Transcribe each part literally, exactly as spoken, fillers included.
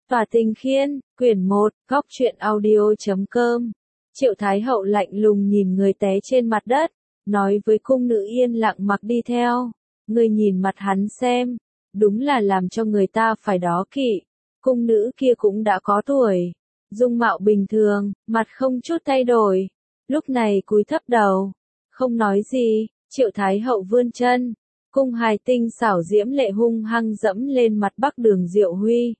Tòa Tinh Khiên, quyển một, góc truyện audio chấm com. Triệu Thái Hậu lạnh lùng nhìn người té trên mặt đất, nói với cung nữ yên lặng mặc đi theo. Ngươi nhìn mặt hắn xem, đúng là làm cho người ta phải đố kỵ. Cung nữ kia cũng đã có tuổi, dung mạo bình thường, mặt không chút thay đổi. Lúc này cúi thấp đầu, không nói gì. Triệu Thái Hậu vươn chân, cung hài tinh xảo diễm lệ hung hăng dẫm lên mặt Bắc Đường Diệu Huy.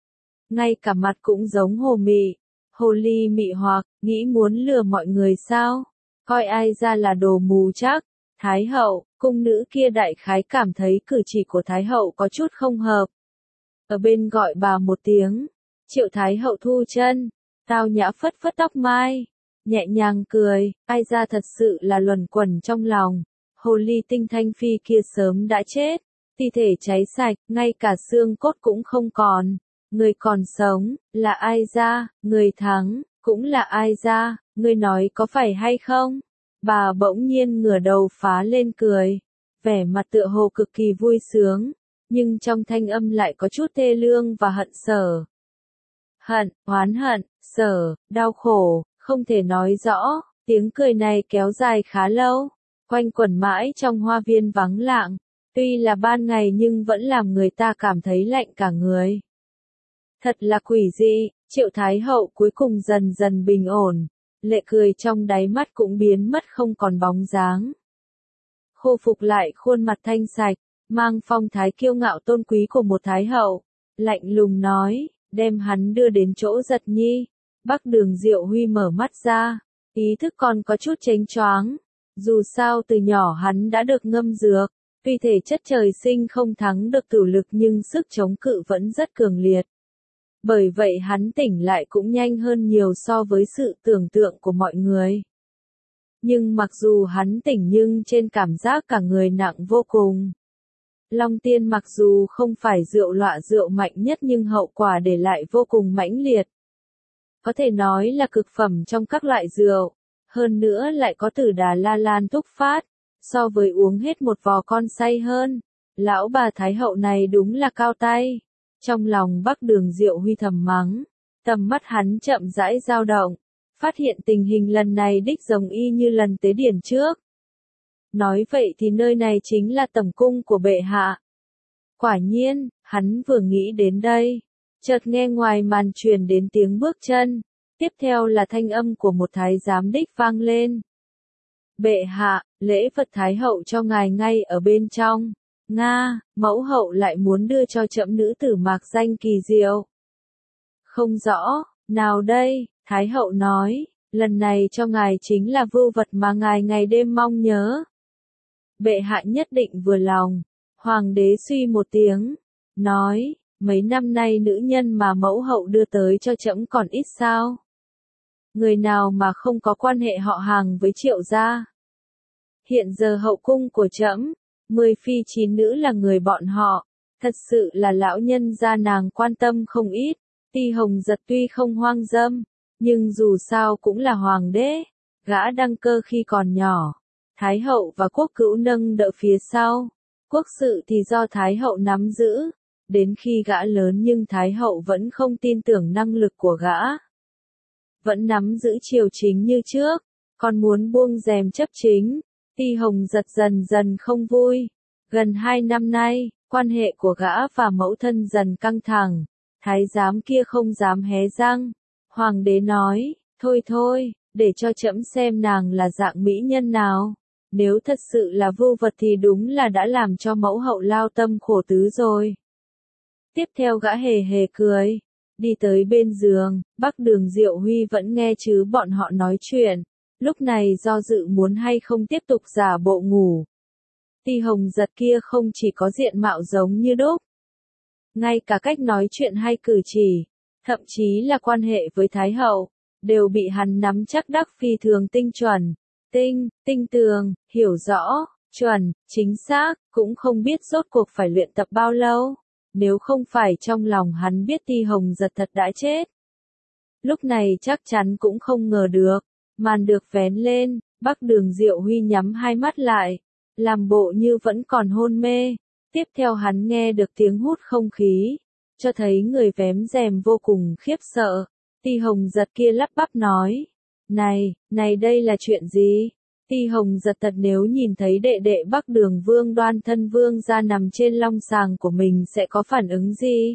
Ngay cả mặt cũng giống hồ mị, hồ ly mị hoặc, nghĩ muốn lừa mọi người sao? Coi ai ra là đồ mù chắc. Thái Hậu, cung nữ kia đại khái cảm thấy cử chỉ của Thái Hậu có chút không hợp. Ở bên gọi bà một tiếng, Triệu Thái Hậu thu chân, tao nhã phất phất tóc mai, nhẹ nhàng cười, ai ra thật sự là luẩn quẩn trong lòng. Hồ ly tinh Thanh Phi kia sớm đã chết, thi thể cháy sạch, ngay cả xương cốt cũng không còn. Người còn sống, là ai ra, người thắng, cũng là ai ra, ngươi nói có phải hay không? Bà bỗng nhiên ngửa đầu phá lên cười, vẻ mặt tựa hồ cực kỳ vui sướng, nhưng trong thanh âm lại có chút thê lương và hận sở. Hận, oán hận, sở, đau khổ, không thể nói rõ, tiếng cười này kéo dài khá lâu, quanh quẩn mãi trong hoa viên vắng lặng, tuy là ban ngày nhưng vẫn làm người ta cảm thấy lạnh cả người. Thật là quỷ dị, Triệu Thái Hậu cuối cùng dần dần bình ổn, lệ cười trong đáy mắt cũng biến mất không còn bóng dáng. Khôi phục lại khuôn mặt thanh sạch, mang phong thái kiêu ngạo tôn quý của một Thái Hậu, lạnh lùng nói, đem hắn đưa đến chỗ Giật Nhi. Bắc Đường Diệu Huy mở mắt ra, ý thức còn có chút chênh choáng, dù sao từ nhỏ hắn đã được ngâm dược, tuy thể chất trời sinh không thắng được tử lực nhưng sức chống cự vẫn rất cường liệt. Bởi vậy hắn tỉnh lại cũng nhanh hơn nhiều so với sự tưởng tượng của mọi người. Nhưng mặc dù hắn tỉnh nhưng trên cảm giác cả người nặng vô cùng. Long Tiên mặc dù không phải rượu lọa rượu mạnh nhất nhưng hậu quả để lại vô cùng mãnh liệt. Có thể nói là cực phẩm trong các loại rượu, hơn nữa lại có Tử Đà La Lan thúc phát, so với uống hết một vò con say hơn. Lão bà Thái Hậu này đúng là cao tay. Trong lòng Bắc Đường Diệu Huy thầm mắng, tầm mắt hắn chậm rãi dao động, phát hiện tình hình lần này đích giống y như lần tế điển trước. Nói vậy thì nơi này chính là tẩm cung của bệ hạ. Quả nhiên, hắn vừa nghĩ đến đây, chợt nghe ngoài màn truyền đến tiếng bước chân, tiếp theo là thanh âm của một thái giám đích vang lên. Bệ hạ, lễ vật Thái Hậu cho ngài ngay ở bên trong. Nga, mẫu hậu lại muốn đưa cho trẫm nữ tử mạc danh kỳ diệu. Không rõ, nào đây, Thái Hậu nói, lần này cho ngài chính là vưu vật mà ngài ngày đêm mong nhớ. Bệ hạ nhất định vừa lòng, hoàng đế suy một tiếng, nói, mấy năm nay nữ nhân mà mẫu hậu đưa tới cho trẫm còn ít sao? Người nào mà không có quan hệ họ hàng với Triệu gia? Hiện giờ hậu cung của trẫm, mười phi chín nữ là người bọn họ, thật sự là lão nhân gia nàng quan tâm không ít. Ti Hồng Giật tuy không hoang dâm, nhưng dù sao cũng là hoàng đế, gã đăng cơ khi còn nhỏ. Thái Hậu và quốc cữu nâng đỡ phía sau, quốc sự thì do Thái Hậu nắm giữ, đến khi gã lớn nhưng Thái Hậu vẫn không tin tưởng năng lực của gã. Vẫn nắm giữ triều chính như trước, còn muốn buông rèm chấp chính. Ti Hồng Giật dần dần không vui. Gần hai năm nay, quan hệ của gã và mẫu thân dần căng thẳng. Thái giám kia không dám hé răng. Hoàng đế nói, thôi thôi, để cho trẫm xem nàng là dạng mỹ nhân nào. Nếu thật sự là vưu vật thì đúng là đã làm cho mẫu hậu lao tâm khổ tứ rồi. Tiếp theo gã hề hề cười, đi tới bên giường, Bắc Đường Diệu Huy vẫn nghe chứ bọn họ nói chuyện. Lúc này do dự muốn hay không tiếp tục giả bộ ngủ. Ti Hồng Giật kia không chỉ có diện mạo giống như đúc, ngay cả cách nói chuyện hay cử chỉ, thậm chí là quan hệ với Thái Hậu, đều bị hắn nắm chắc đắc phi thường tinh chuẩn, tinh, tinh tường, hiểu rõ, chuẩn, chính xác, cũng không biết rốt cuộc phải luyện tập bao lâu, nếu không phải trong lòng hắn biết Ti Hồng Giật thật đã chết. Lúc này chắc chắn cũng không ngờ được. Màn được vén lên, Bắc Đường Diệu Huy nhắm hai mắt lại, làm bộ như vẫn còn hôn mê. Tiếp theo hắn nghe được tiếng hút không khí, cho thấy người vén rèm vô cùng khiếp sợ. Ti Hồng Giật kia lắp bắp nói, này, này đây là chuyện gì? Ti Hồng Giật thật nếu nhìn thấy đệ đệ Bắc Đường Vương Đoan Thân Vương ra nằm trên long sàng của mình sẽ có phản ứng gì?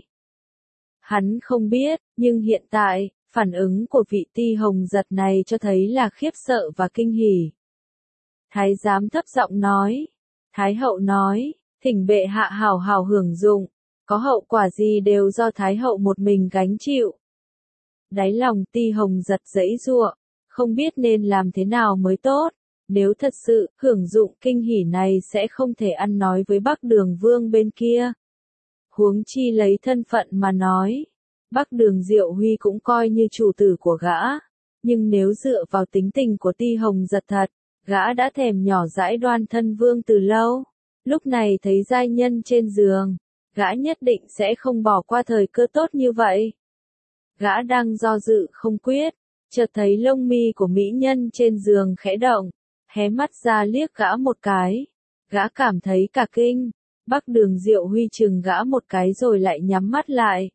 Hắn không biết, nhưng hiện tại, phản ứng của vị Ti Hồng Giật này cho thấy là khiếp sợ và kinh hỉ. Thái giám thấp giọng nói, Thái hậu nói, thỉnh bệ hạ hảo hảo hưởng dụng, có hậu quả gì đều do Thái hậu một mình gánh chịu. Đáy lòng Ti Hồng Giật giãy giụa, không biết nên làm thế nào mới tốt, nếu thật sự hưởng dụng kinh hỉ này sẽ không thể ăn nói với Bắc Đường Vương bên kia. Huống chi lấy thân phận mà nói, Bắc Đường Diệu Huy cũng coi như chủ tử của gã, nhưng nếu dựa vào tính tình của Ti Hồng Giật thật, gã đã thèm nhỏ dãi Đoan Thân Vương từ lâu, lúc này thấy giai nhân trên giường, gã nhất định sẽ không bỏ qua thời cơ tốt như vậy. Gã đang do dự không quyết, chợt thấy lông mi của mỹ nhân trên giường khẽ động, hé mắt ra liếc gã một cái, gã cảm thấy cả kinh. Bắc Đường Diệu Huy chừng gã một cái rồi lại nhắm mắt lại.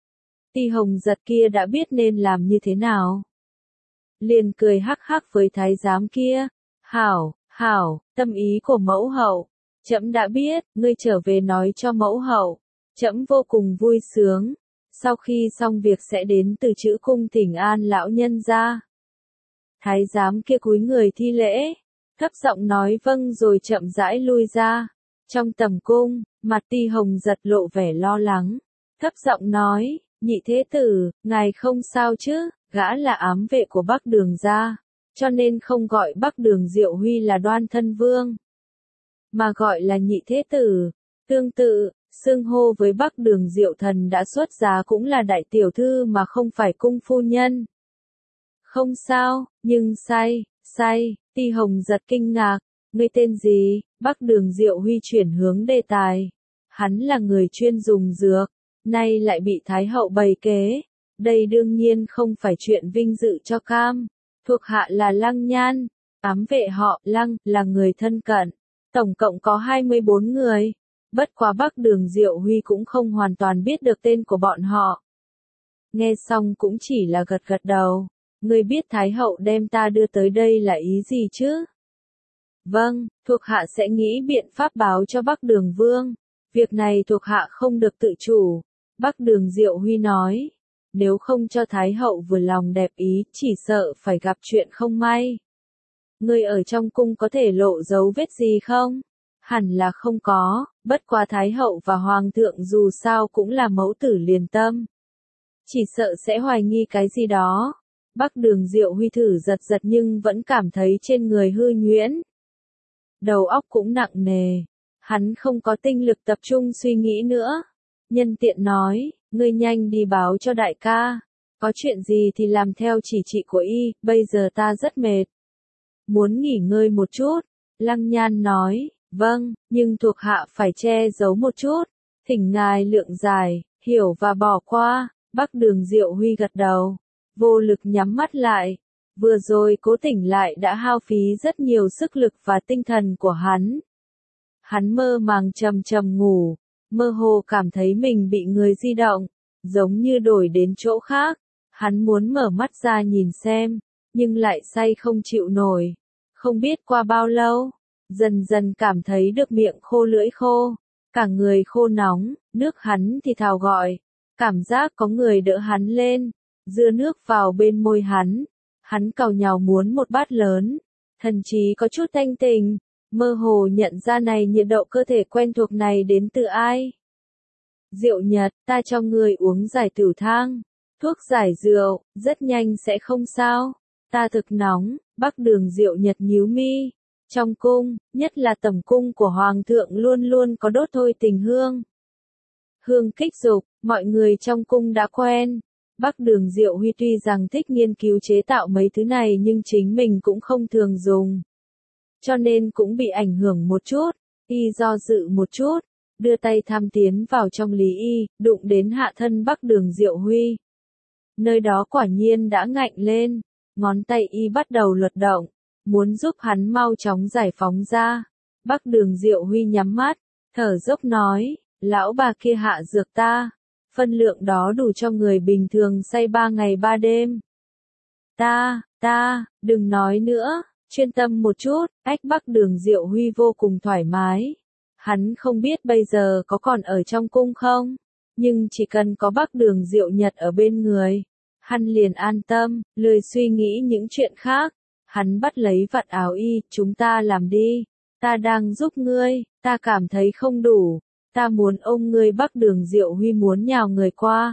Ti Hồng Giật kia đã biết nên làm như thế nào. Liền cười hắc hắc với thái giám kia, hảo, hảo, tâm ý của mẫu hậu, trẫm đã biết, ngươi trở về nói cho mẫu hậu, trẫm vô cùng vui sướng, sau khi xong việc sẽ đến từ chữ cung thỉnh an lão nhân ra. Thái giám kia cúi người thi lễ, thấp giọng nói vâng rồi chậm rãi lui ra. Trong tầm cung, mặt Ti Hồng Giật lộ vẻ lo lắng, thấp giọng nói, nhị thế tử, ngài không sao chứ, gã là ám vệ của Bắc Đường gia, cho nên không gọi Bắc Đường Diệu Huy là Đoan Thân Vương, mà gọi là nhị thế tử. Tương tự, xưng hô với Bắc Đường Diệu Thần đã xuất giá cũng là đại tiểu thư mà không phải cung phu nhân. Không sao, nhưng sai, sai, Ti Hồng Giật kinh ngạc. Ngươi tên gì? Bắc Đường Diệu Huy chuyển hướng đề tài. Hắn là người chuyên dùng dược, nay lại bị Thái hậu bày kế. Đây đương nhiên không phải chuyện vinh dự cho cam. Thuộc hạ là Lăng Nhan, ám vệ họ Lăng là người thân cận. Tổng cộng có hai mươi bốn người. Bất quá Bắc Đường Diệu Huy cũng không hoàn toàn biết được tên của bọn họ. Nghe xong cũng chỉ là gật gật đầu. Ngươi biết Thái hậu đem ta đưa tới đây là ý gì chứ? Vâng, thuộc hạ sẽ nghĩ biện pháp báo cho Bắc Đường Vương. Việc này thuộc hạ không được tự chủ. Bắc Đường Diệu Huy nói. Nếu không cho Thái hậu vừa lòng đẹp ý, chỉ sợ phải gặp chuyện không may. Ngươi ở trong cung có thể lộ dấu vết gì không? Hẳn là không có, bất quá Thái hậu và Hoàng thượng dù sao cũng là mẫu tử liền tâm. Chỉ sợ sẽ hoài nghi cái gì đó. Bắc Đường Diệu Huy thử giật giật nhưng vẫn cảm thấy trên người hư nhuyễn. Đầu óc cũng nặng nề. Hắn không có tinh lực tập trung suy nghĩ nữa. Nhân tiện nói, ngươi nhanh đi báo cho đại ca. Có chuyện gì thì làm theo chỉ thị của y, bây giờ ta rất mệt. Muốn nghỉ ngơi một chút. Lăng Nhan nói, vâng, nhưng thuộc hạ phải che giấu một chút. Thỉnh ngài lượng giải, hiểu và bỏ qua. Bắc Đường Diệu Huy gật đầu. Vô lực nhắm mắt lại. Vừa rồi cố tỉnh lại đã hao phí rất nhiều sức lực và tinh thần của hắn. Hắn mơ màng trầm trầm ngủ, mơ hồ cảm thấy mình bị người di động, giống như đổi đến chỗ khác. Hắn muốn mở mắt ra nhìn xem, nhưng lại say không chịu nổi. Không biết qua bao lâu, dần dần cảm thấy được miệng khô lưỡi khô, cả người khô nóng, nước hắn thì thào gọi, cảm giác có người đỡ hắn lên, dưa nước vào bên môi hắn. Hắn càu nhàu muốn một bát lớn, thần chí có chút thanh tình, mơ hồ nhận ra này nhiệt độ cơ thể quen thuộc này đến từ ai. Diệu Nhật, ta cho người uống giải tửu thang, thuốc giải rượu, rất nhanh sẽ không sao. Ta thực nóng, Bắc Đường Diệu Nhật nhíu mi. Trong cung, nhất là tẩm cung của Hoàng thượng luôn luôn có đốt thôi tình hương. Hương kích dục, mọi người trong cung đã quen. Bắc Đường Diệu Huy tuy rằng thích nghiên cứu chế tạo mấy thứ này nhưng chính mình cũng không thường dùng. Cho nên cũng bị ảnh hưởng một chút, y do dự một chút, đưa tay tham tiến vào trong lý y, đụng đến hạ thân Bắc Đường Diệu Huy. Nơi đó quả nhiên đã ngạnh lên, ngón tay y bắt đầu luật động, muốn giúp hắn mau chóng giải phóng ra. Bắc Đường Diệu Huy nhắm mắt, thở dốc nói, lão bà kia hạ dược ta. phân lượng đó đủ cho người bình thường say ba ngày ba đêm. Ta, ta, đừng nói nữa, chuyên tâm một chút, ách Bắc Đường Diệu Huy vô cùng thoải mái. Hắn không biết bây giờ có còn ở trong cung không, nhưng chỉ cần có Bắc Đường Diệu Nhật ở bên người, hắn liền an tâm, lười suy nghĩ những chuyện khác. Hắn bắt lấy vạt áo y, chúng ta làm đi, ta đang giúp ngươi, ta cảm thấy không đủ, ta muốn ôm ngươi. Bắc Đường Diệu Huy muốn nhào người qua.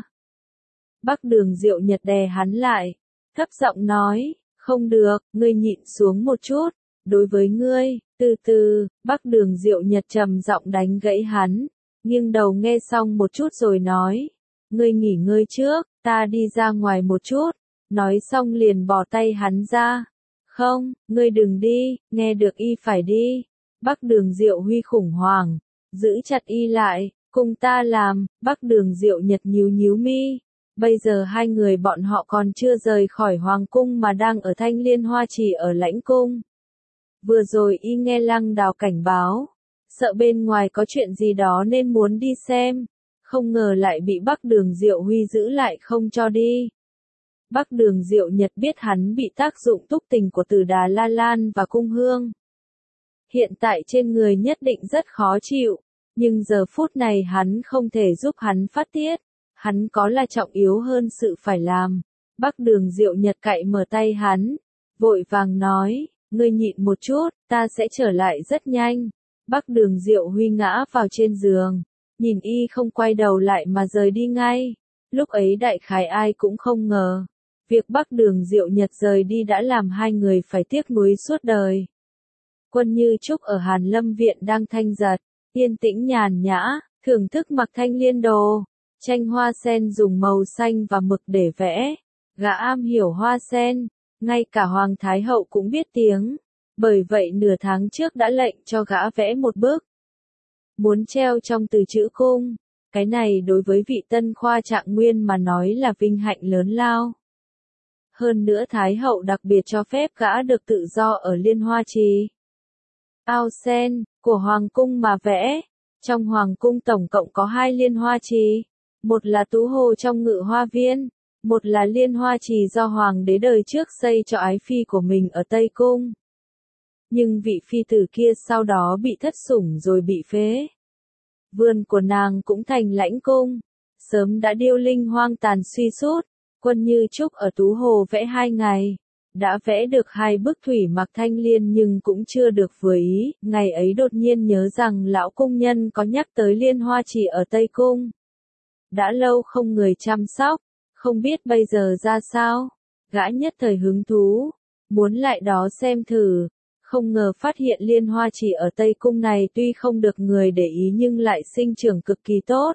Bắc Đường Diệu Nhật đè hắn lại, thấp giọng nói, không được, ngươi nhịn xuống một chút, đối với ngươi, từ từ. Bắc Đường Diệu Nhật trầm giọng đánh gãy hắn, nghiêng đầu nghe xong một chút rồi nói, ngươi nghỉ ngơi trước, ta đi ra ngoài một chút, nói xong liền bỏ tay hắn ra. Không, ngươi đừng đi, nghe được y phải đi. Bắc Đường Diệu Huy khủng hoảng, giữ chặt y lại, cùng ta làm. Bắc Đường Diệu Nhật nhíu nhíu mi. Bây giờ hai người bọn họ còn chưa rời khỏi hoàng cung mà đang ở Thanh Liên Hoa Trì ở lãnh cung. Vừa rồi y nghe Lăng Đào cảnh báo, sợ bên ngoài có chuyện gì đó nên muốn đi xem, không ngờ lại bị Bắc Đường Diệu Huy giữ lại không cho đi. Bắc Đường Diệu Nhật biết hắn bị tác dụng túc tình của Tử Đà La Lan và Cung Hương. Hiện tại trên người nhất định rất khó chịu, nhưng giờ phút này hắn không thể giúp hắn phát tiết, hắn có là trọng yếu hơn sự phải làm. Bắc Đường Diệu Nhật cạy mở tay hắn, vội vàng nói, ngươi nhịn một chút, ta sẽ trở lại rất nhanh. Bắc Đường Diệu Huy ngã vào trên giường, nhìn y không quay đầu lại mà rời đi ngay. Lúc ấy đại khái ai cũng không ngờ, việc Bắc Đường Diệu Nhật rời đi đã làm hai người phải tiếc nuối suốt đời. Quân Như Trúc ở Hàn Lâm Viện đang thanh giật, yên tĩnh nhàn nhã, thưởng thức mặc thanh liên đồ, tranh hoa sen dùng màu xanh và mực để vẽ. Gã am hiểu hoa sen, ngay cả Hoàng Thái Hậu cũng biết tiếng, bởi vậy nửa tháng trước đã lệnh cho gã vẽ một bức. Muốn treo trong Từ Chữ Cung, cái này đối với vị tân khoa Trạng Nguyên mà nói là vinh hạnh lớn lao. Hơn nữa Thái Hậu đặc biệt cho phép gã được tự do ở Liên Hoa Trì. Ao sen, của Hoàng Cung mà vẽ. Trong Hoàng Cung tổng cộng có hai Liên Hoa Trì. Một là Tú Hồ trong Ngự Hoa Viên, một là Liên Hoa Trì do Hoàng đế đời trước xây cho ái phi của mình ở Tây Cung. Nhưng vị phi tử kia sau đó bị thất sủng rồi bị phế. Vườn của nàng cũng thành lãnh cung, sớm đã điêu linh hoang tàn suy sút. Quân Như Trúc ở Tú Hồ vẽ hai ngày, đã vẽ được hai bức thủy mặc thanh liên nhưng cũng chưa được vừa ý. Ngày ấy đột nhiên nhớ rằng lão cung nhân có nhắc tới Liên Hoa Trì ở Tây Cung. Đã lâu không người chăm sóc, không biết bây giờ ra sao. Gã nhất thời hứng thú, muốn lại đó xem thử. Không ngờ phát hiện Liên Hoa Trì ở Tây Cung này tuy không được người để ý nhưng lại sinh trưởng cực kỳ tốt.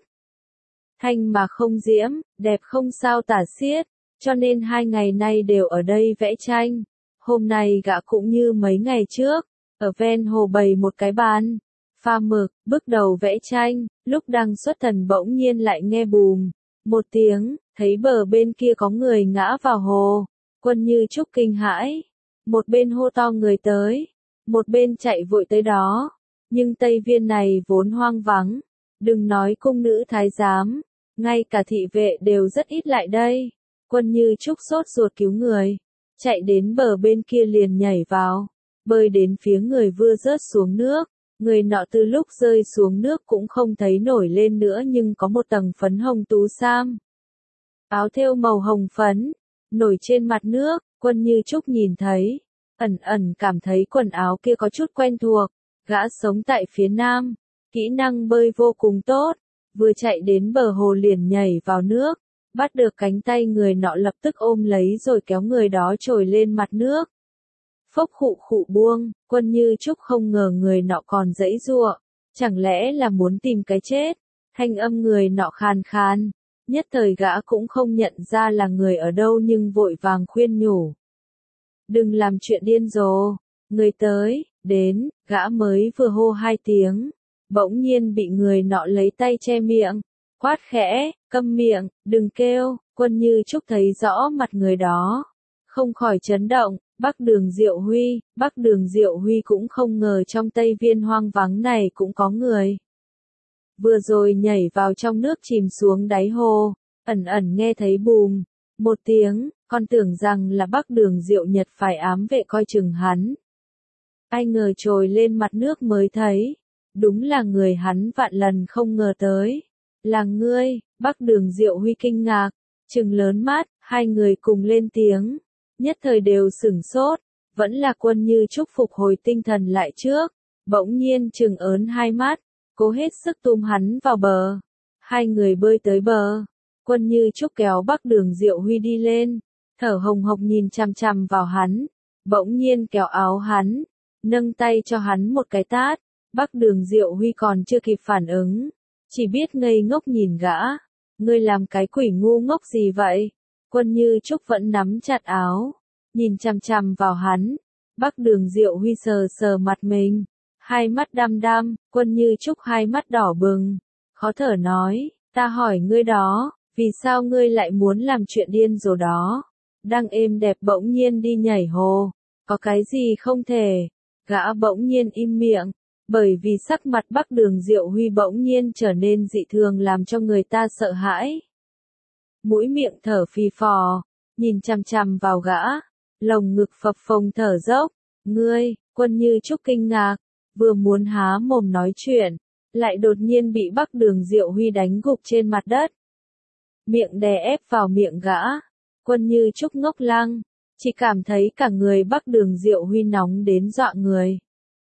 Thanh mà không diễm, đẹp không sao tả xiết, cho nên hai ngày nay đều ở đây vẽ tranh. Hôm nay gã cũng như mấy ngày trước, ở ven hồ bày một cái bàn, pha mực, bước đầu vẽ tranh, lúc đang xuất thần bỗng nhiên lại nghe bùm một tiếng, thấy bờ bên kia có người ngã vào hồ. Quân Như Trúc kinh hãi, một bên hô to người tới, một bên chạy vội tới đó. Nhưng Tây Viên này vốn hoang vắng, đừng nói cung nữ thái giám, ngay cả thị vệ đều rất ít lại đây. Quân Như Trúc sốt ruột cứu người, chạy đến bờ bên kia liền nhảy vào, bơi đến phía người vừa rớt xuống nước. Người nọ từ lúc rơi xuống nước cũng không thấy nổi lên nữa nhưng có một tầng phấn hồng tú sam. Áo thêu màu hồng phấn, nổi trên mặt nước. Quân Như Trúc nhìn thấy, ẩn ẩn cảm thấy quần áo kia có chút quen thuộc. Gã sống tại phía Nam, kỹ năng bơi vô cùng tốt, vừa chạy đến bờ hồ liền nhảy vào nước, bắt được cánh tay người nọ lập tức ôm lấy rồi kéo người đó trồi lên mặt nước. Phốc khụ khụ buông, Quân Như Trúc không ngờ người nọ còn giãy giụa, chẳng lẽ là muốn tìm cái chết. Thanh âm người nọ khàn khàn, nhất thời gã cũng không nhận ra là người ở đâu nhưng vội vàng khuyên nhủ. Đừng làm chuyện điên rồ, người tới, đến, gã mới vừa hô hai tiếng, bỗng nhiên bị người nọ lấy tay che miệng, quát khẽ, câm miệng, đừng kêu. Quân Như Trúc thấy rõ mặt người đó, không khỏi chấn động. Bắc Đường Diệu Huy, Bắc Đường Diệu Huy cũng không ngờ trong Tây Viên hoang vắng này cũng có người. vừa rồi nhảy vào trong nước chìm xuống đáy hồ, ẩn ẩn nghe thấy bùm, một tiếng, con tưởng rằng là Bắc Đường Diệu Nhật phải ám vệ coi chừng hắn. Ai ngờ trồi lên mặt nước mới thấy, đúng là người hắn vạn lần không ngờ tới. Là ngươi, Bắc Đường Diệu Huy kinh ngạc, trừng lớn mắt, hai người cùng lên tiếng, nhất thời đều sửng sốt, vẫn là Quân Như Trúc phục hồi tinh thần lại trước, bỗng nhiên trừng ớn hai mắt, cố hết sức túm hắn vào bờ. Hai người bơi tới bờ, Quân Như Trúc kéo Bắc Đường Diệu Huy đi lên, thở hồng hộc nhìn chằm chằm vào hắn, bỗng nhiên kéo áo hắn, nâng tay cho hắn một cái tát. Bắc Đường Diệu Huy còn chưa kịp phản ứng, chỉ biết ngây ngốc nhìn gã. Ngươi làm cái quỷ ngu ngốc gì vậy? Quân Như Trúc vẫn nắm chặt áo, nhìn chằm chằm vào hắn. Bắc Đường Diệu Huy sờ sờ mặt mình, hai mắt đăm đăm. Quân Như Trúc hai mắt đỏ bừng, khó thở nói, ta hỏi ngươi đó, vì sao ngươi lại muốn làm chuyện điên rồ đó? Đang êm đẹp bỗng nhiên đi nhảy hồ, có cái gì không thể? Gã bỗng nhiên im miệng, bởi vì sắc mặt Bắc Đường Diệu Huy bỗng nhiên trở nên dị thường làm cho người ta sợ hãi. Mũi miệng thở phì phò, nhìn chằm chằm vào gã, lồng ngực phập phồng thở dốc. Ngươi, Quân Như Trúc kinh ngạc, vừa muốn há mồm nói chuyện, lại đột nhiên bị Bắc Đường Diệu Huy đánh gục trên mặt đất. Miệng đè ép vào miệng gã, Quân Như Trúc ngốc lăng, chỉ cảm thấy cả người Bắc Đường Diệu Huy nóng đến dọa người.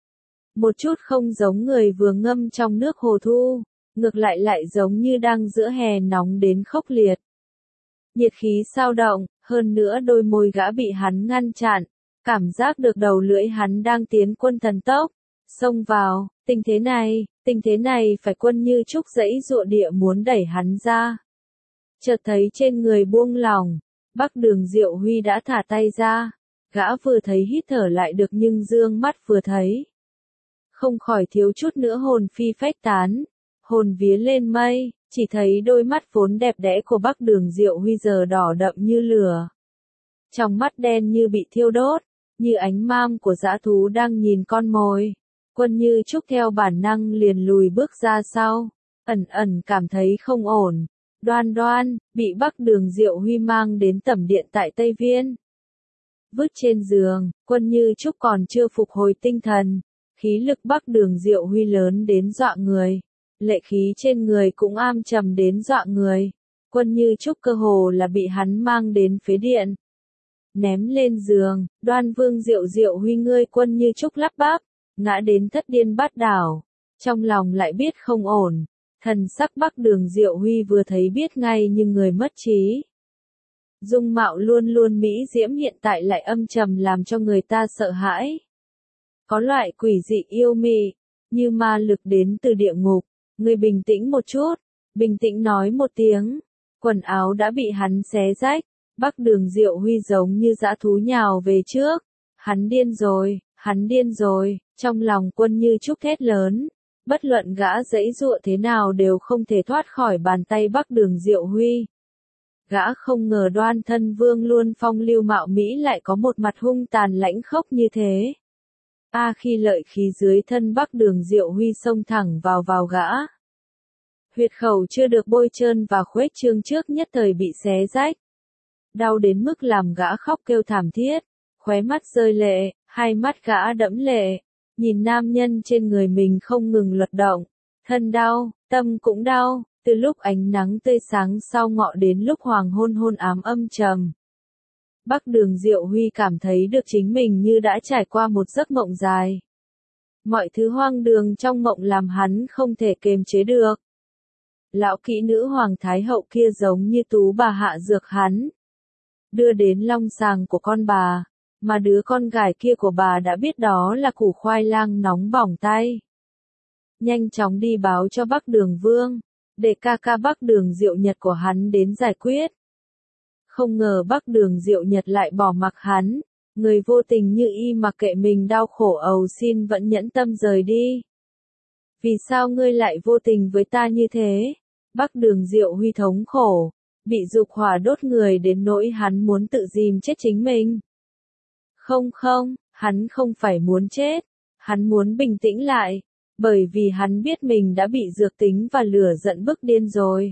Một chút không giống người vừa ngâm trong nước hồ thu, ngược lại lại giống như đang giữa hè nóng đến khốc liệt. Nhiệt khí sao động, hơn nữa đôi môi gã bị hắn ngăn chặn, cảm giác được đầu lưỡi hắn đang tiến quân thần tốc, xông vào. Tình thế này, tình thế này phải Quân Như Trúc dãy dụa địa muốn đẩy hắn ra. Chợt thấy trên người buông lỏng, Bắc Đường Diệu Huy đã thả tay ra, gã vừa thấy hít thở lại được nhưng dương mắt vừa thấy, không khỏi thiếu chút nữa hồn phi phách tán, hồn vía lên mây, chỉ thấy đôi mắt vốn đẹp đẽ của Bắc Đường Diệu Huy giờ đỏ đậm như lửa. Trong mắt đen như bị thiêu đốt, như ánh mam của dã thú đang nhìn con mồi. Quân Như Trúc theo bản năng liền lùi bước ra sau, ẩn ẩn cảm thấy không ổn. Đoan Đoan, bị Bắc Đường Diệu Huy mang đến tẩm điện tại Tây Viên. Vứt trên giường, Quân Như Trúc còn chưa phục hồi tinh thần, khí lực Bắc Đường Diệu Huy lớn đến dọa người, lệ khí trên người cũng am trầm đến dọa người. Quân Như Trúc cơ hồ là bị hắn mang đến phế điện, ném lên giường. Đoan Vương Diệu Diệu Huy ngươi. Quân Như Trúc lắp bắp, ngã đến thất điên bát đảo, trong lòng lại biết không ổn. Thần sắc Bắc Đường Diệu Huy vừa thấy biết ngay như người mất trí. Dung mạo luôn luôn mỹ diễm hiện tại lại âm trầm làm cho người ta sợ hãi. Có loại quỷ dị yêu mị, như ma lực đến từ địa ngục. Ngươi bình tĩnh một chút, bình tĩnh nói một tiếng. Quần áo đã bị hắn xé rách, Bắc Đường Diệu Huy giống như dã thú nhào về trước. Hắn điên rồi, hắn điên rồi, trong lòng Quân Như Trúc thét lớn. Bất luận gã giãy giụa thế nào đều không thể thoát khỏi bàn tay Bắc Đường Diệu Huy. Gã không ngờ Đoan Thân Vương luôn phong lưu mạo mỹ lại có một mặt hung tàn lãnh khốc như thế. A à, khi lợi khí dưới thân Bắc Đường Diệu Huy xông thẳng vào vào gã. Huyệt khẩu chưa được bôi trơn và khuếch trương trước nhất thời bị xé rách. Đau đến mức làm gã khóc kêu thảm thiết, khóe mắt rơi lệ, hai mắt gã đẫm lệ. Nhìn nam nhân trên người mình không ngừng luật động, thân đau, tâm cũng đau, từ lúc ánh nắng tươi sáng sau ngọ đến lúc hoàng hôn hôn ám âm trầm. Bắc Đường Diệu Huy cảm thấy được chính mình như đã trải qua một giấc mộng dài. Mọi thứ hoang đường trong mộng làm hắn không thể kềm chế được. Lão kỹ nữ Hoàng Thái Hậu kia giống như tú bà hạ dược hắn, đưa đến long sàng của con bà. Mà đứa con gái kia của bà đã biết đó là củ khoai lang nóng bỏng tay. Nhanh chóng đi báo cho Bắc Đường Vương, để ca ca Bắc Đường Diệu Nhật của hắn đến giải quyết. Không ngờ Bắc Đường Diệu Nhật lại bỏ mặc hắn, người vô tình như y mặc kệ mình đau khổ ầu xin vẫn nhẫn tâm rời đi. Vì sao ngươi lại vô tình với ta như thế? Bắc Đường Diệu Huy thống khổ, bị dục hỏa đốt người đến nỗi hắn muốn tự dìm chết chính mình. Không không, hắn không phải muốn chết, hắn muốn bình tĩnh lại, Bởi vì hắn biết mình đã bị dược tính và lửa giận bức điên rồi.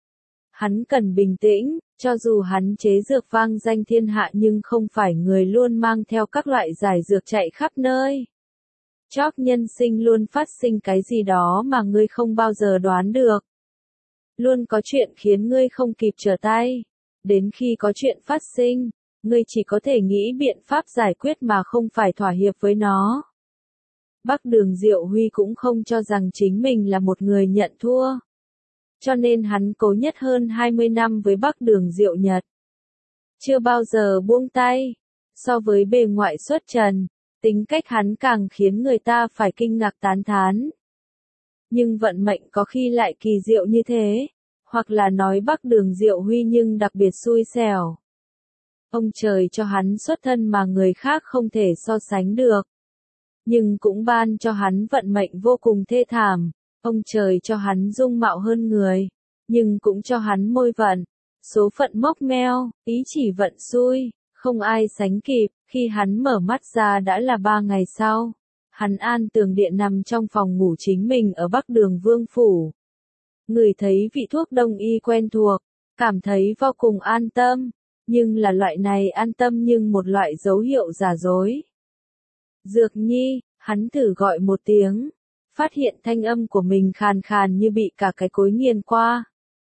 Hắn cần bình tĩnh, cho dù hắn chế dược vang danh thiên hạ nhưng không phải người luôn mang theo các loại giải dược chạy khắp nơi. Chóp nhân sinh luôn phát sinh cái gì đó mà ngươi không bao giờ đoán được. Luôn có chuyện khiến ngươi không kịp trở tay. Đến khi có chuyện phát sinh, ngươi chỉ có thể nghĩ biện pháp giải quyết mà không phải thỏa hiệp với nó. Bắc Đường Diệu Huy cũng không cho rằng chính mình là một người nhận thua. Cho nên hắn cố nhất hơn hai mươi năm với Bắc Đường Diệu Nhật. Chưa bao giờ buông tay. So với bề ngoại xuất trần, tính cách hắn càng khiến người ta phải kinh ngạc tán thán. Nhưng vận mệnh có khi lại kỳ diệu như thế. Hoặc là nói Bắc Đường Diệu Huy nhưng đặc biệt xui xẻo. Ông trời cho hắn xuất thân mà người khác không thể so sánh được. Nhưng cũng ban cho hắn vận mệnh vô cùng thê thảm. Ông trời cho hắn dung mạo hơn người. Nhưng cũng cho hắn môi vận. Số phận mốc meo, ý chỉ vận xui, không ai sánh kịp. Khi hắn mở mắt ra đã là ba ngày sau. Hắn an tường điện nằm trong phòng ngủ chính mình ở Bắc Đường Vương Phủ. Người thấy vị thuốc đông y quen thuộc, cảm thấy vô cùng an tâm. Nhưng là loại này an tâm nhưng một loại dấu hiệu giả dối. Dược Nhi, hắn thử gọi một tiếng. Phát hiện thanh âm của mình khàn khàn như bị cả cái cối nghiền qua.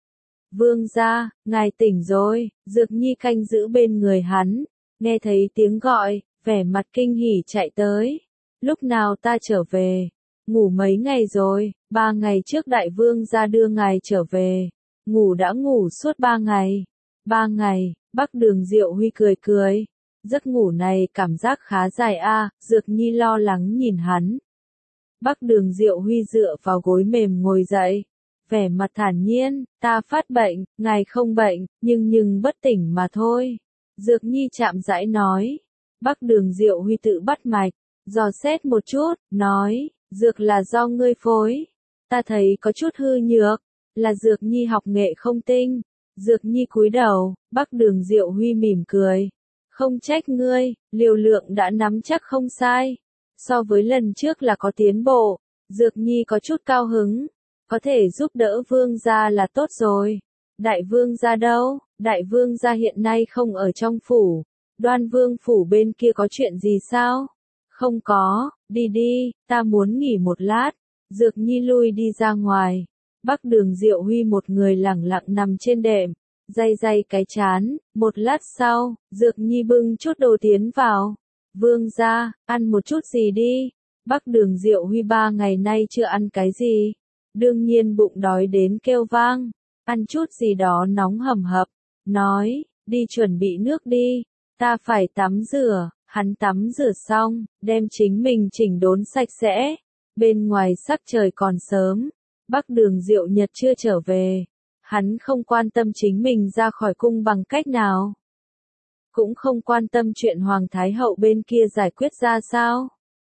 Vương gia, ngài tỉnh rồi. Dược Nhi canh giữ bên người hắn. Nghe thấy tiếng gọi, vẻ mặt kinh hỉ chạy tới. Lúc nào ta trở về? Ngủ mấy ngày rồi, ba ngày trước đại vương gia đưa ngài trở về. Ngủ đã ngủ suốt ba ngày. Ba ngày, Bắc Đường Diệu Huy cười cười. Giấc ngủ này cảm giác khá dài a. Dược Nhi lo lắng nhìn hắn. Bắc Đường Diệu Huy dựa vào gối mềm ngồi dậy. Vẻ mặt thản nhiên, ta phát bệnh, ngài không bệnh, nhưng nhưng bất tỉnh mà thôi. Dược Nhi chạm rãi nói. Bắc Đường Diệu Huy tự bắt mạch, dò xét một chút, nói, dược là do ngươi phối. Ta thấy có chút hư nhược, là Dược Nhi học nghệ không tinh. Dược Nhi cúi đầu, Bắc Đường Diệu Huy mỉm cười. Không trách ngươi, liều lượng đã nắm chắc không sai. So với lần trước là có tiến bộ, Dược Nhi có chút cao hứng. Có thể giúp đỡ vương gia là tốt rồi. Đại vương gia đâu? Đại vương gia hiện nay không ở trong phủ. Đoan vương phủ bên kia có chuyện gì sao? Không có, đi đi, ta muốn nghỉ một lát. Dược Nhi lui đi ra ngoài. Bắc Đường Diệu Huy một người lẳng lặng nằm trên đệm, day day cái chán. Một lát sau, Dược Nhi bưng chút đồ tiến vào. Vương gia, ăn một chút gì đi. Bắc Đường Diệu Huy ba ngày nay chưa ăn cái gì. Đương nhiên bụng đói đến kêu vang. Ăn chút gì đó nóng hầm hập. Nói, đi chuẩn bị nước đi. Ta phải tắm rửa. Hắn tắm rửa xong, đem chính mình chỉnh đốn sạch sẽ. Bên ngoài sắc trời còn sớm. Bắc Đường Diệu Nhật chưa trở về. Hắn không quan tâm chính mình ra khỏi cung bằng cách nào. Cũng không quan tâm chuyện Hoàng Thái Hậu bên kia giải quyết ra sao.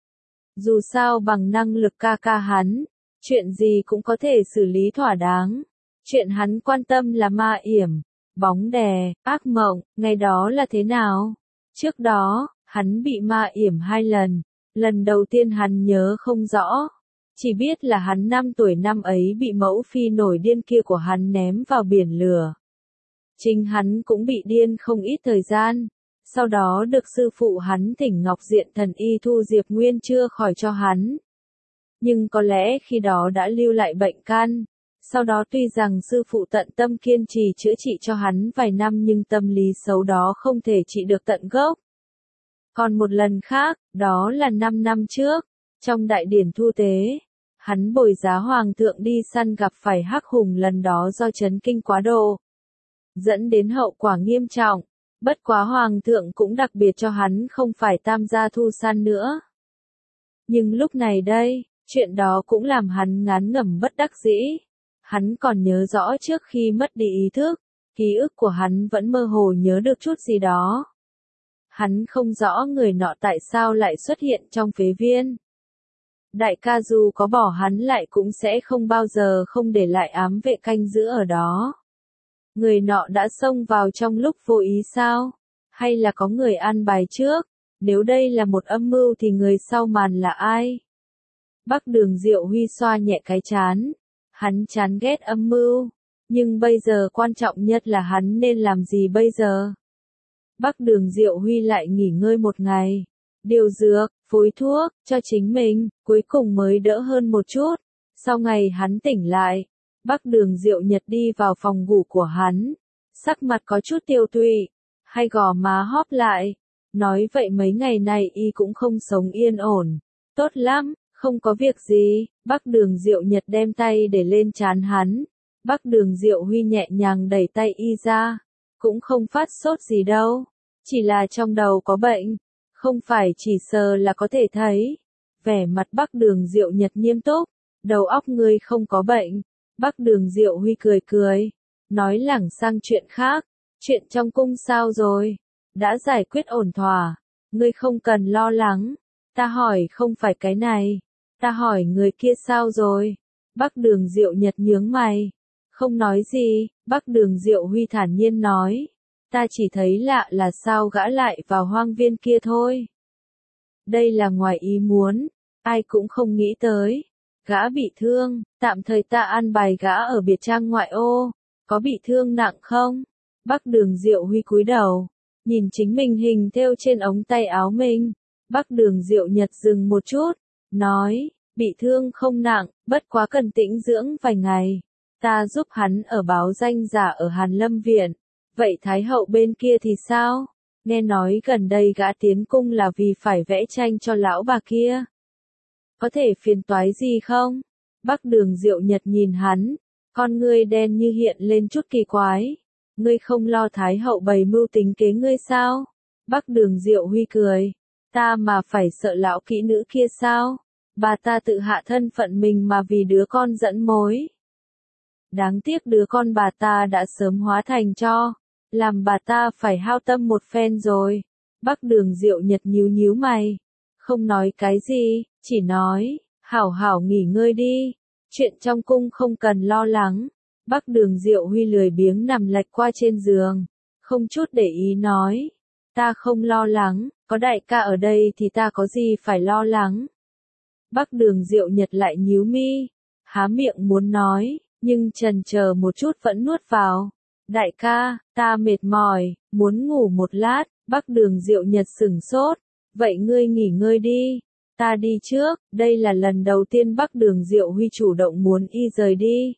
Dù sao bằng năng lực ca ca hắn, chuyện gì cũng có thể xử lý thỏa đáng. Chuyện hắn quan tâm là ma yểm, bóng đè, ác mộng, ngày đó là thế nào? Trước đó, hắn bị ma yểm hai lần. Lần đầu tiên hắn nhớ không rõ. Chỉ biết là hắn năm tuổi năm ấy bị mẫu phi nổi điên kia của hắn ném vào biển lửa. Chính hắn cũng bị điên không ít thời gian. Sau đó được sư phụ hắn thỉnh Ngọc Diện Thần Y thu Diệp Nguyên chưa khỏi cho hắn. Nhưng có lẽ khi đó đã lưu lại bệnh căn. Sau đó tuy rằng sư phụ tận tâm kiên trì chữa trị cho hắn vài năm nhưng tâm lý xấu đó không thể trị được tận gốc. Còn một lần khác, đó là năm năm trước, trong đại điển thu tế, hắn bồi giá hoàng thượng đi săn gặp phải Hắc Hùng lần đó do chấn kinh quá độ, dẫn đến hậu quả nghiêm trọng. Bất quá hoàng thượng cũng đặc biệt cho hắn không phải tham gia thu săn nữa. Nhưng lúc này đây, chuyện đó cũng làm hắn ngán ngẩm bất đắc dĩ. Hắn còn nhớ rõ trước khi mất đi ý thức, ký ức của hắn vẫn mơ hồ nhớ được chút gì đó. Hắn không rõ người nọ tại sao lại xuất hiện trong phế viên. Đại ca dù có bỏ hắn lại cũng sẽ không bao giờ không để lại ám vệ canh giữ ở đó. Người nọ đã xông vào trong lúc vô ý sao? Hay là có người an bài trước? Nếu đây là một âm mưu thì người sau màn là ai? Bắc Đường Diệu Huy xoa nhẹ cái chán. Hắn chán ghét âm mưu. Nhưng bây giờ quan trọng nhất là hắn nên làm gì bây giờ? Bắc Đường Diệu Huy lại nghỉ ngơi một ngày. Điều dược, phối thuốc, cho chính mình, cuối cùng mới đỡ hơn một chút. Sau ngày hắn tỉnh lại, Bắc Đường Diệu Nhật đi vào phòng ngủ của hắn. Sắc mặt có chút tiêu tụy, hai gò má hóp lại. Nói vậy mấy ngày này y cũng không sống yên ổn. Tốt lắm, không có việc gì. Bắc Đường Diệu Nhật đem tay để lên trán hắn. Bắc Đường Diệu Huy nhẹ nhàng đẩy tay y ra. Cũng không phát sốt gì đâu. Chỉ là trong đầu có bệnh. Không phải chỉ sờ là có thể thấy. Vẻ mặt Bắc Đường Diệu Nhật nghiêm túc. Đầu óc ngươi không có bệnh. Bắc Đường Diệu Huy cười cười. Nói lẳng sang chuyện khác. Chuyện trong cung sao rồi? Đã giải quyết ổn thỏa. Ngươi không cần lo lắng. Ta hỏi không phải cái này. Ta hỏi người kia sao rồi? Bắc Đường Diệu Nhật nhướng mày. Không nói gì. Bắc Đường Diệu Huy thản nhiên nói. Ta chỉ thấy lạ là sao gã lại vào hoang viên kia thôi. Đây là ngoài ý muốn. Ai cũng không nghĩ tới. Gã bị thương. Tạm thời ta an bài gã ở biệt trang ngoại ô. Có bị thương nặng không? Bắc Đường Diệu Huy cúi đầu. Nhìn chính mình hình thêu trên ống tay áo mình. Bắc Đường Diệu Nhật dừng một chút. Nói. Bị thương không nặng. Bất quá cần tĩnh dưỡng vài ngày. Ta giúp hắn ở báo danh giả ở Hàn Lâm Viện. Vậy Thái hậu bên kia thì sao? Nghe nói gần đây gã tiến cung là vì phải vẽ tranh cho lão bà kia. Có thể phiền toái gì không? Bắc Đường Diệu Nhật nhìn hắn. Con ngươi đen như hiện lên chút kỳ quái. Ngươi không lo Thái hậu bày mưu tính kế ngươi sao? Bắc Đường Diệu Huy cười. Ta mà phải sợ lão kỹ nữ kia sao? Bà ta tự hạ thân phận mình mà vì đứa con dẫn mối. Đáng tiếc đứa con bà ta đã sớm hóa thành tro. Làm bà ta phải hao tâm một phen rồi. Bắc Đường Diệu Nhật nhíu nhíu mày. Không nói cái gì, chỉ nói, hảo hảo nghỉ ngơi đi. Chuyện trong cung không cần lo lắng. Bắc Đường Diệu Huy lười biếng nằm lệch qua trên giường. Không chút để ý nói. Ta không lo lắng, có đại ca ở đây thì ta có gì phải lo lắng. Bắc Đường Diệu Nhật lại nhíu mi. Há miệng muốn nói, nhưng chần chờ một chút vẫn nuốt vào. Đại ca, ta mệt mỏi, muốn ngủ một lát. Bắc Đường Diệu Nhật sửng sốt. Vậy ngươi nghỉ ngơi đi. Ta đi trước. Đây là lần đầu tiên Bắc Đường Diệu Huy chủ động muốn y rời đi.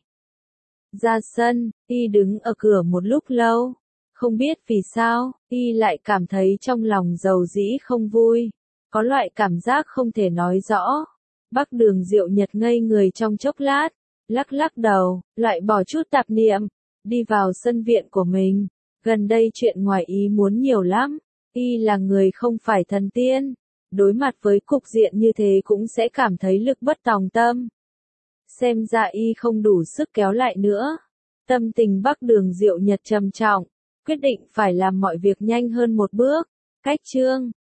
Ra sân, y đứng ở cửa một lúc lâu. Không biết vì sao, y lại cảm thấy trong lòng dầu dĩ không vui. Có loại cảm giác không thể nói rõ. Bắc Đường Diệu Nhật ngây người trong chốc lát. Lắc lắc đầu, loại bỏ chút tạp niệm. Đi vào sân viện của mình. Gần đây chuyện ngoài ý muốn nhiều lắm. Y là người không phải thần tiên. Đối mặt với cục diện như thế cũng sẽ cảm thấy lực bất tòng tâm. Xem ra y không đủ sức kéo lại nữa. Tâm tình Bắc Đường Diệu Nhật trầm trọng. Quyết định phải làm mọi việc nhanh hơn một bước. Cách chương